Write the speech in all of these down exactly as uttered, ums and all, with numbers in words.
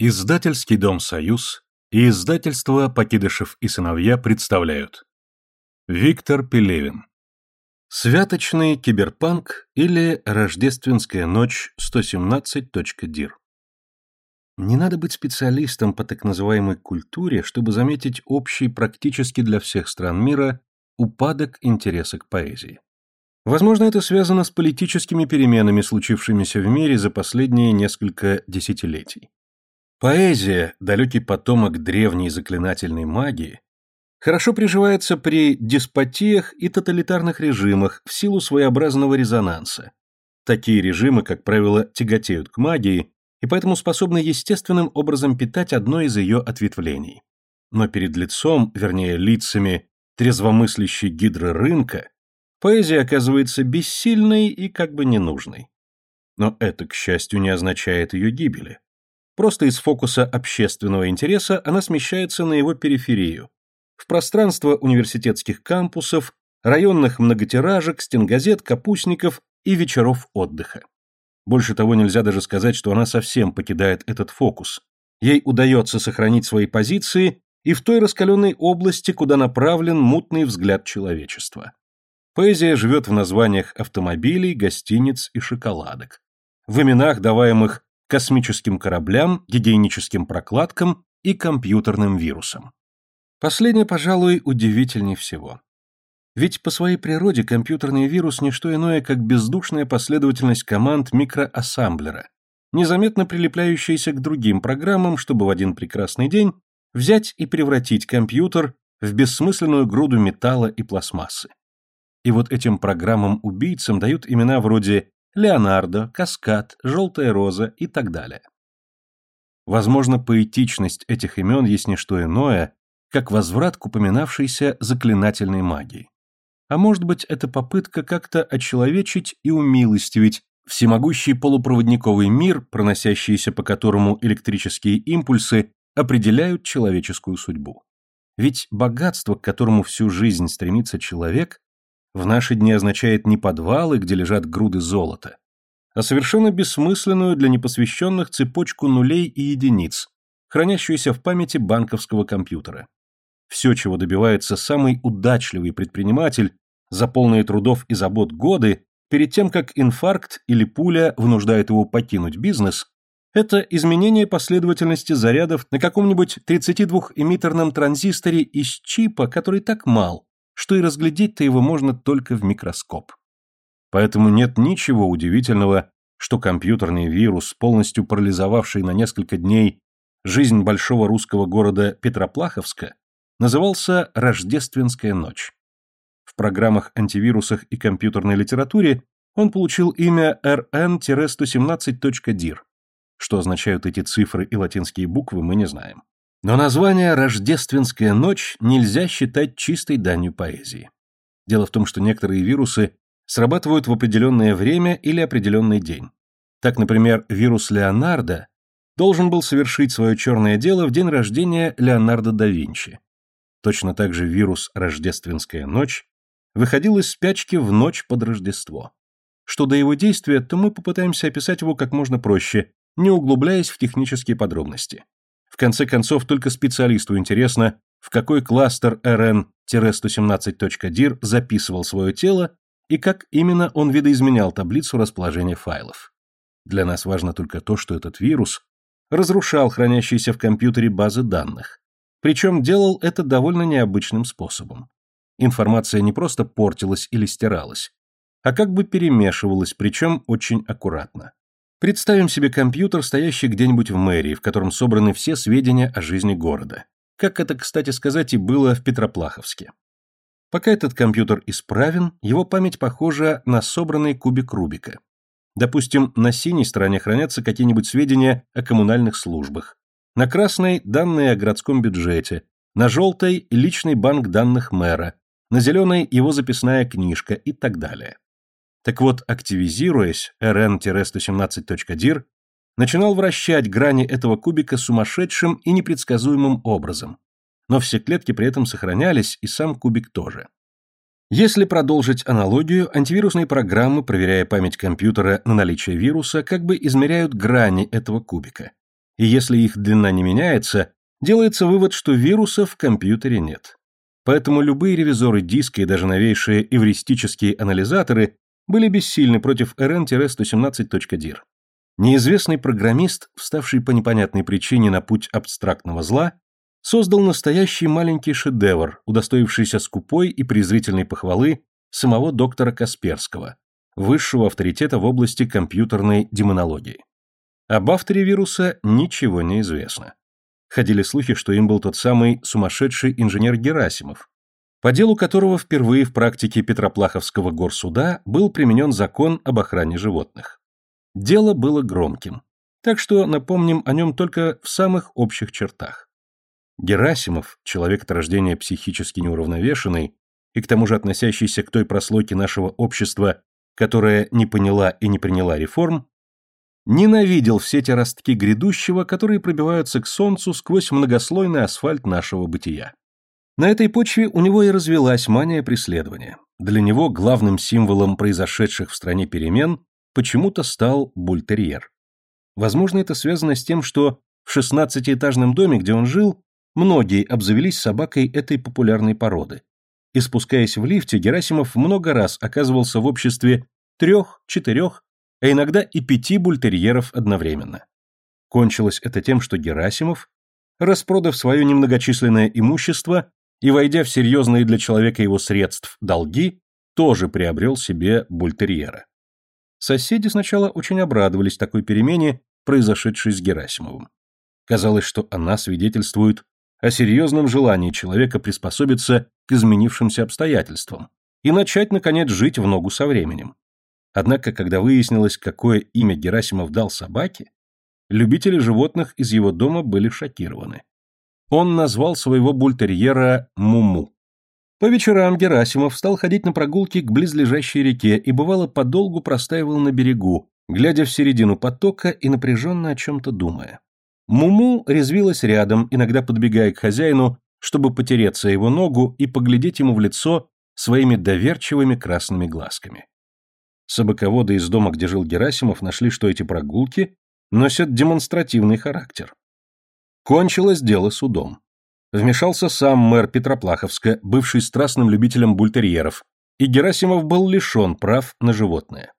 Издательский дом «Союз» и издательство «Покидышев и сыновья» представляют. Виктор Пелевин. Святочный киберпанк или Рождественская ночь сто семнадцать точка дир. Не надо быть специалистом по так называемой культуре, чтобы заметить общий практически для всех стран мира упадок интереса к поэзии. Возможно, это связано с политическими переменами, случившимися в мире за последние несколько десятилетий. Поэзия, далекий потомок древней заклинательной магии, хорошо приживается при деспотиях и тоталитарных режимах в силу своеобразного резонанса. Такие режимы, как правило, тяготеют к магии и поэтому способны естественным образом питать одно из ее ответвлений. Но перед лицом, вернее лицами, трезвомыслящей гидры рынка, поэзия оказывается бессильной и как бы ненужной. Но это, к счастью, не означает ее гибели. Просто из фокуса общественного интереса она смещается на его периферию, в пространство университетских кампусов, районных многотиражек, стенгазет, капустников и вечеров отдыха. Больше того, нельзя даже сказать, что она совсем покидает этот фокус. Ей удается сохранить свои позиции и в той раскаленной области, куда направлен мутный взгляд человечества. Поэзия живет в названиях автомобилей, гостиниц и шоколадок, в именах, даваемых космическим кораблям, гигиеническим прокладкам и компьютерным вирусам. Последнее, пожалуй, удивительнее всего. Ведь по своей природе компьютерный вирус не что иное, как бездушная последовательность команд микроассемблера, незаметно прилепляющаяся к другим программам, чтобы в один прекрасный день взять и превратить компьютер в бессмысленную груду металла и пластмассы. И вот этим программам-убийцам дают имена вроде Леонардо, Каскад, Желтая роза и так далее. Возможно, поэтичность этих имен есть не что иное, как возврат к упоминавшейся заклинательной магии. А может быть, это попытка как-то очеловечить и умилостивить всемогущий полупроводниковый мир, проносящийся по которому электрические импульсы определяют человеческую судьбу. Ведь богатство, к которому всю жизнь стремится человек, в наши дни означает не подвалы, где лежат груды золота, а совершенно бессмысленную для непосвященных цепочку нулей и единиц, хранящуюся в памяти банковского компьютера. Все, чего добивается самый удачливый предприниматель за полные трудов и забот годы, перед тем, как инфаркт или пуля вынуждает его покинуть бизнес, это изменение последовательности зарядов на каком-нибудь тридцатидвухэмиттерном транзисторе из чипа, который так мал, что и разглядеть-то его можно только в микроскоп. Поэтому нет ничего удивительного, что компьютерный вирус, полностью парализовавший на несколько дней жизнь большого русского города Петроплаховска, назывался «Рождественская ночь». В программах-антивирусах и компьютерной литературе он получил имя эр эн сто семнадцать точка дир. Что означают эти цифры и латинские буквы, мы не знаем. Но название «Рождественская ночь» нельзя считать чистой данью поэзии. Дело в том, что некоторые вирусы срабатывают в определенное время или определенный день. Так, например, вирус Леонардо должен был совершить свое черное дело в день рождения Леонардо да Винчи. Точно так же вирус «Рождественская ночь» выходил из спячки в ночь под Рождество. Что до его действия, то мы попытаемся описать его как можно проще, не углубляясь в технические подробности. В конце концов, только специалисту интересно, в какой кластер эр эн сто семнадцать точка дир записывал свое тело и как именно он видоизменял таблицу расположения файлов. Для нас важно только то, что этот вирус разрушал хранящиеся в компьютере базы данных. Причем делал это довольно необычным способом. Информация не просто портилась или стиралась, а как бы перемешивалась, причем очень аккуратно. Представим себе компьютер, стоящий где-нибудь в мэрии, в котором собраны все сведения о жизни города. Как это, кстати сказать, и было в Петроплаховске. Пока этот компьютер исправен, его память похожа на собранный кубик Рубика. Допустим, на синей стороне хранятся какие-нибудь сведения о коммунальных службах, на красной – данные о городском бюджете, на желтой – личный банк данных мэра, на зеленой – его записная книжка и так далее. Так вот, активизируясь, эр эн сто семнадцать точка дир начинал вращать грани этого кубика сумасшедшим и непредсказуемым образом, но все клетки при этом сохранялись, и сам кубик тоже. Если продолжить аналогию, антивирусные программы, проверяя память компьютера на наличие вируса, как бы измеряют грани этого кубика, И если их длина не меняется, делается вывод, что вирусов в компьютере нет. Поэтому любые ревизоры диска и даже новейшие эвристические анализаторы были бессильны против эр эн сто семнадцать точка дир. Неизвестный программист, вставший по непонятной причине на путь абстрактного зла, создал настоящий маленький шедевр, удостоившийся скупой и презрительной похвалы самого доктора Касперского, высшего авторитета в области компьютерной демонологии. Об авторе вируса ничего не известно. Ходили слухи, что им был тот самый сумасшедший инженер Герасимов, по делу которого впервые в практике Петроплаховского горсуда был применен закон об охране животных. Дело было громким, так что напомним о нем только в самых общих чертах. Герасимов, человек от рождения психически неуравновешенный и к тому же относящийся к той прослойке нашего общества, которая не поняла и не приняла реформ, ненавидел все те ростки грядущего, которые пробиваются к солнцу сквозь многослойный асфальт нашего бытия. На этой почве у него и развелась мания преследования. Для него главным символом произошедших в стране перемен почему-то стал бультерьер. Возможно, это связано с тем, что в шестнадцатиэтажном доме, где он жил, многие обзавелись собакой этой популярной породы. И спускаясь в лифте, Герасимов много раз оказывался в обществе трех, четырех, а иногда и пяти бультерьеров одновременно. Кончилось это тем, что Герасимов, распродав свое немногочисленное имущество и войдя в серьезные для человека его средств долги, тоже приобрел себе бультерьера. Соседи сначала очень обрадовались такой перемене, произошедшей с Герасимовым. Казалось, что она свидетельствует о серьезном желании человека приспособиться к изменившимся обстоятельствам и начать, наконец, жить в ногу со временем. Однако, когда выяснилось, какое имя Герасимов дал собаке, любители животных из его дома были шокированы. Он назвал своего бультерьера Муму. По вечерам Герасимов стал ходить на прогулки к близлежащей реке и, бывало, подолгу простаивал на берегу, глядя в середину потока и напряженно о чем-то думая. Муму резвилась рядом, иногда подбегая к хозяину, чтобы потереться его ногу и поглядеть ему в лицо своими доверчивыми красными глазками. Собаководы из дома, где жил Герасимов, нашли, что эти прогулки носят демонстративный характер. Кончилось дело судом. Вмешался сам мэр Петроплаховска, бывший страстным любителем бультерьеров, и Герасимов был лишен прав на животное.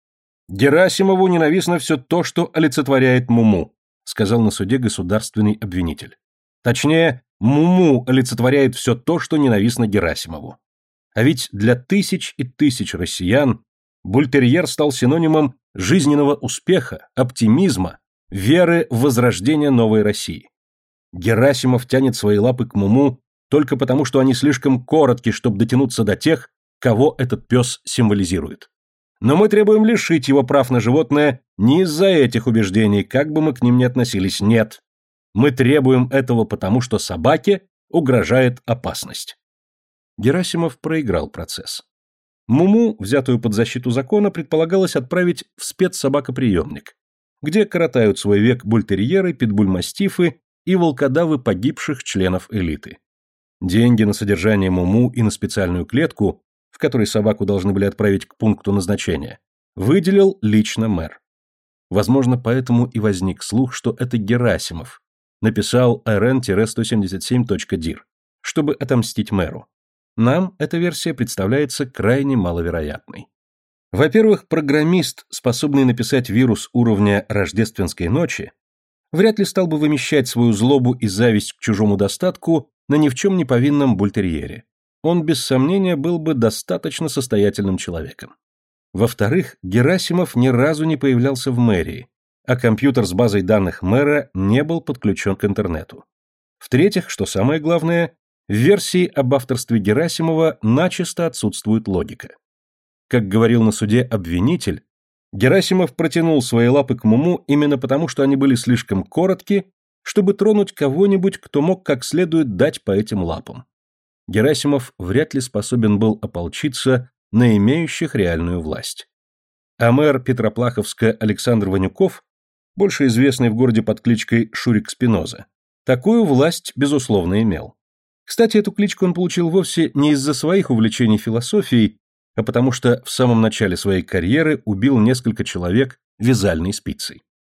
«Герасимову ненавистно все то, что олицетворяет Муму», сказал на суде государственный обвинитель. Точнее, Муму олицетворяет все то, что ненавистно Герасимову. А ведь для тысяч и тысяч россиян бультерьер стал синонимом жизненного успеха, оптимизма, веры в возрождение новой России. Герасимов тянет свои лапы к Муму только потому, что они слишком коротки, чтобы дотянуться до тех, кого этот пес символизирует. Но мы требуем лишить его прав на животное не из-за этих убеждений, как бы мы к ним ни относились, нет. Мы требуем этого потому, что собаке угрожает опасность. Герасимов проиграл процесс. Муму, взятую под защиту закона, предполагалось отправить в спецсобакоприемник, где коротают свой век бультерьеры, питбульмастифы и волкодавы погибших членов элиты. Деньги на содержание Муму и на специальную клетку, в которой собаку должны были отправить к пункту назначения, выделил лично мэр. Возможно, поэтому и возник слух, что это Герасимов написал эр эн сто семьдесят семь точка дир, чтобы отомстить мэру. Нам эта версия представляется крайне маловероятной. Во-первых, программист, способный написать вирус уровня рождественской ночи, вряд ли стал бы вымещать свою злобу и зависть к чужому достатку на ни в чем не повинном бультерьере. Он, без сомнения, был бы достаточно состоятельным человеком. Во-вторых, Герасимов ни разу не появлялся в мэрии, а компьютер с базой данных мэра не был подключен к интернету. В-третьих, что самое главное, в версии об авторстве Герасимова начисто отсутствует логика. Как говорил на суде обвинитель, Герасимов протянул свои лапы к Муму именно потому, что они были слишком коротки, чтобы тронуть кого-нибудь, кто мог как следует дать по этим лапам. Герасимов вряд ли способен был ополчиться на имеющих реальную власть. А мэр Петроплаховска Александр Ванюков, больше известный в городе под кличкой Шурик Спиноза, такую власть, безусловно, имел. Кстати, эту кличку он получил вовсе не из-за своих увлечений философией, а потому что в самом начале своей карьеры убил несколько человек вязальной спицей.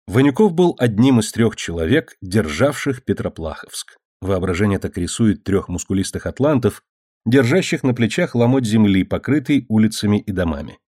Ванюков был одним из трех человек, державших Петроплаховск. Воображение так рисует трех мускулистых атлантов, держащих на плечах ломоть земли, покрытый улицами и домами.